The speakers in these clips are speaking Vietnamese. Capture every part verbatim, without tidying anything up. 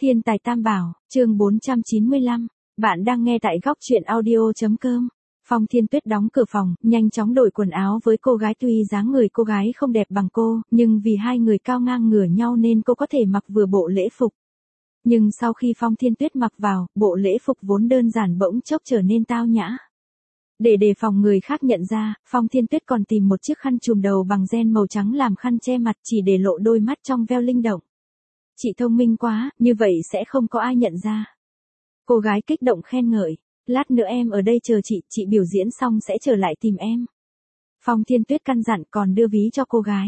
Thiên tài tam bảo, chương bốn trăm chín mươi lăm. Bạn đang nghe tại góc truyện audio.com. Phong Thiên Tuyết đóng cửa phòng, nhanh chóng đổi quần áo với cô gái, tuy dáng người cô gái không đẹp bằng cô, nhưng vì hai người cao ngang ngửa nhau nên cô có thể mặc vừa bộ lễ phục. Nhưng sau khi Phong Thiên Tuyết mặc vào, bộ lễ phục vốn đơn giản bỗng chốc trở nên tao nhã. Để đề phòng người khác nhận ra, Phong Thiên Tuyết còn tìm một chiếc khăn trùm đầu bằng ren màu trắng làm khăn che mặt, chỉ để lộ đôi mắt trong veo linh động. Chị thông minh quá, như vậy sẽ không có ai nhận ra. Cô gái kích động khen ngợi, lát nữa em ở đây chờ chị, chị biểu diễn xong sẽ trở lại tìm em. Phong Thiên Tuyết căn dặn, còn đưa ví cho cô gái.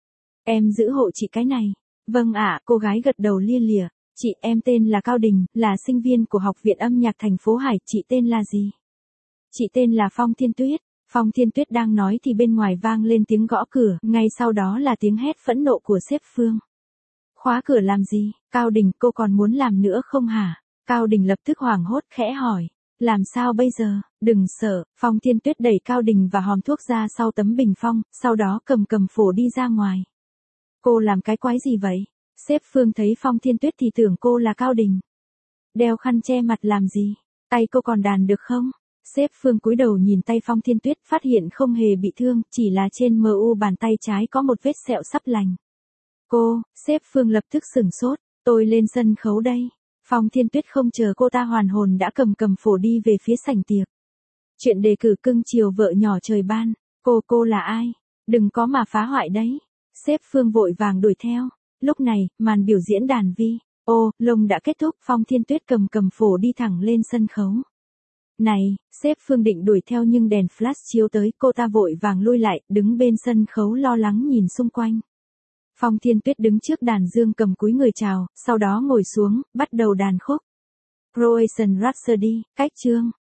Em giữ hộ chị cái này. Vâng ạ, cô gái gật đầu lia lịa. Chị, em tên là Cao Đình, là sinh viên của Học viện Âm nhạc thành phố Hải, chị tên là gì? Chị tên là Phong Thiên Tuyết. Phong Thiên Tuyết đang nói thì bên ngoài vang lên tiếng gõ cửa, ngay sau đó là tiếng hét phẫn nộ của sếp Phương. Khóa cửa làm gì? Cao Đình, cô còn muốn làm nữa không hả? Cao Đình lập tức hoảng hốt khẽ hỏi. Làm sao bây giờ? Đừng sợ. Phong Thiên Tuyết đẩy Cao Đình và hòm thuốc ra sau tấm bình phong, sau đó cầm cầm phổ đi ra ngoài. Cô làm cái quái gì vậy? Sếp Phương thấy Phong Thiên Tuyết thì tưởng cô là Cao Đình. Đeo khăn che mặt làm gì? Tay cô còn đàn được không? Sếp Phương cúi đầu nhìn tay Phong Thiên Tuyết, phát hiện không hề bị thương, chỉ là trên mu bàn tay trái có một vết sẹo sắp lành. Cô, sếp Phương lập tức sửng sốt, tôi lên sân khấu đây. Phong Thiên Tuyết không chờ cô ta hoàn hồn đã cầm cầm phổ đi về phía sảnh tiệc. Chuyện đề cử cưng chiều vợ nhỏ trời ban, cô cô là ai? Đừng có mà phá hoại đấy. Sếp Phương vội vàng đuổi theo. Lúc này, màn biểu diễn đàn vi, ô, lông đã kết thúc, Phong Thiên Tuyết cầm cầm phổ đi thẳng lên sân khấu. Này, sếp Phương định đuổi theo nhưng đèn flash chiếu tới, cô ta vội vàng lui lại, đứng bên sân khấu lo lắng nhìn xung quanh. Phong Thiên Tuyết đứng trước đàn dương cầm cúi người chào, sau đó ngồi xuống, bắt đầu đàn khúc. Croatian Rhapsody, cách chương.